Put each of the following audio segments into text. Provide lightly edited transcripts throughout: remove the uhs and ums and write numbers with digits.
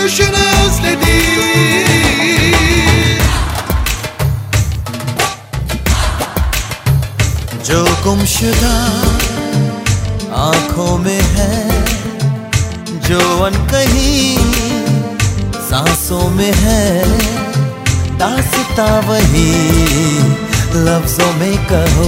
gülüşünü özledim. जो गुमशुदा आंखों में है, जो अनकही सांसों में है, दास्तां वही लफ्जों में कहो।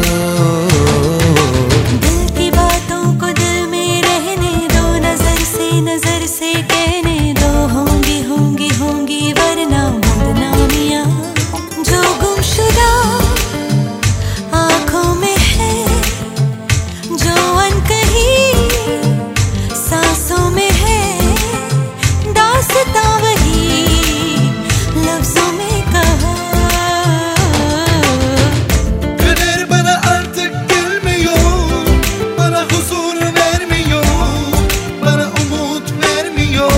दिल की बातों को दिल में रहने दो, नजर से कहने दो, होंगी होंगी होंगी वरना बदनामियां। जो गुमशुदा आंखों में है, जो अनकही सांसों में है, दास्तां वही lafzon में कहो। Kader bana artık gelmiyor, bana huzur vermiyor, bana umut vermiyor.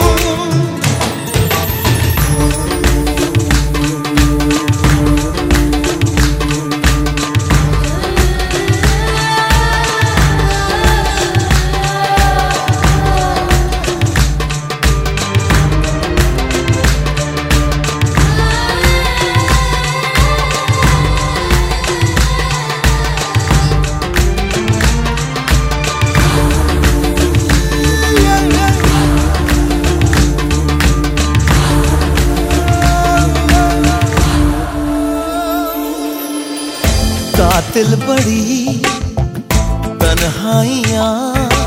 कातिल बड़ी तन्हाइयाँ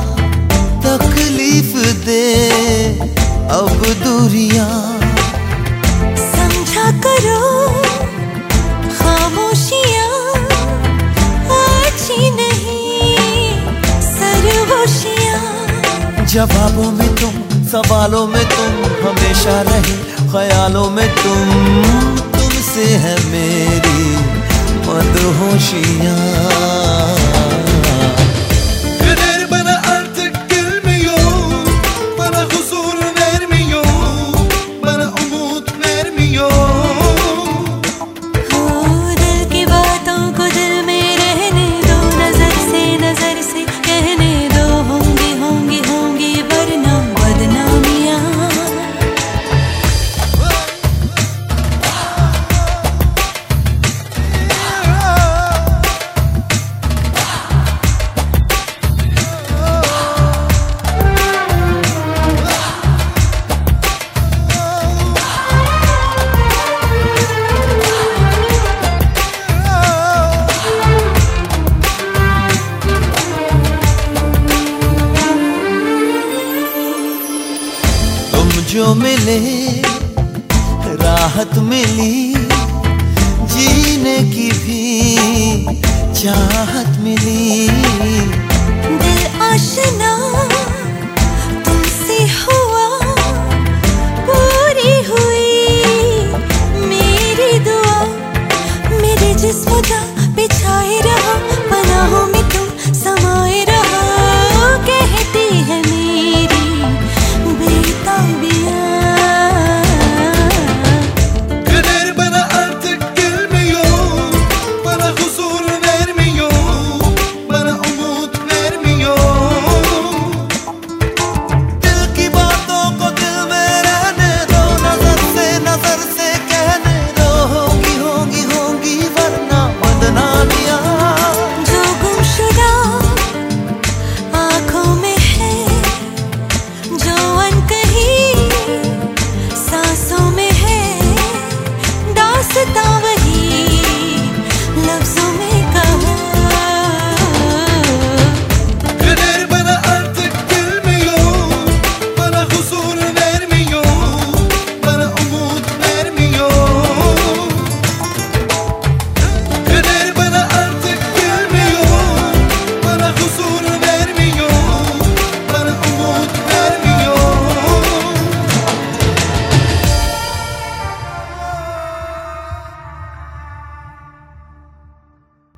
तकलीफ दे अब दूरियाँ। समझा करो खामोशियाँ अच्छी नहीं, सरगोशियाँ। जवाबों में तुम, सवालों में तुम, हमेशा रहे ख्यालों में तुमसे है मेरी मदहोशियाँ। Kader bana artık gelmiyor, bana huzur vermiyor, bana umut vermiyor. हो दिल की बातों को दिल में रहने दो, नजर से कहने दो, होंगी होंगी होंगी वरना बदनामियां। जो मिले राहत मिली, जीने की भी चाहत मिली। दिल आशना